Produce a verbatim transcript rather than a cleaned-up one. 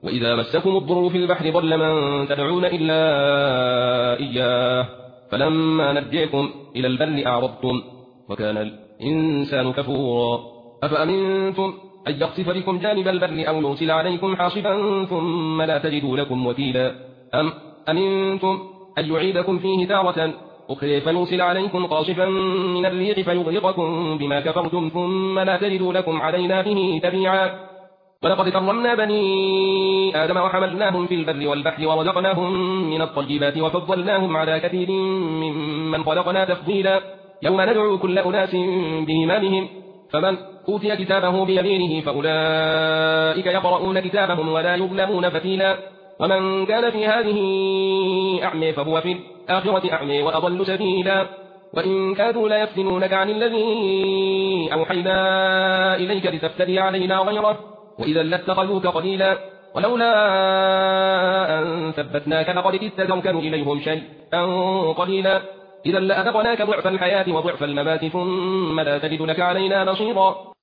وإذا مسكم الضر في البحر ضل من تدعون إلا إياه فلما نجيكم إلى البر أعرضتم وكان الإنسان كفورا أفأمنتم أن يخسف بكم جانب البر أو يرسل عليكم حاصبا ثم لا تجدوا لكم وكيلا أم أمنتم أن يعيدكم فيه تارة أخرى فيرسل عليكم قاصفا من الريح فيغرقكم بما كفرتم ثم لا تجدوا لكم علينا به تبيعا ولقد كرمنا بني آدم وحملناهم في البر والبحر ورزقناهم من الطيبات وفضلناهم على كثير ممن خلقنا تفضيلا يوم ندعو كل أناس بإمامهم فمن أوتي كتابه بيمينه فأولئك يقرؤون كتابهم ولا يظلمون فتيلا ومن كان في هذه أعمى فهو في الآخرة أعمى وأضل سبيلا وإن كادوا ليفتنونك عن الذي أوحينا إليك لتفتري علينا غيره وإذا لاتخذوك قليلا ولولا أن ثبتناك لقد كدت تركن إليهم شيئا قليلا إذا لأذقناك ضعف الحياة وضعف الممات ثم لا تجد لك علينا نصيرا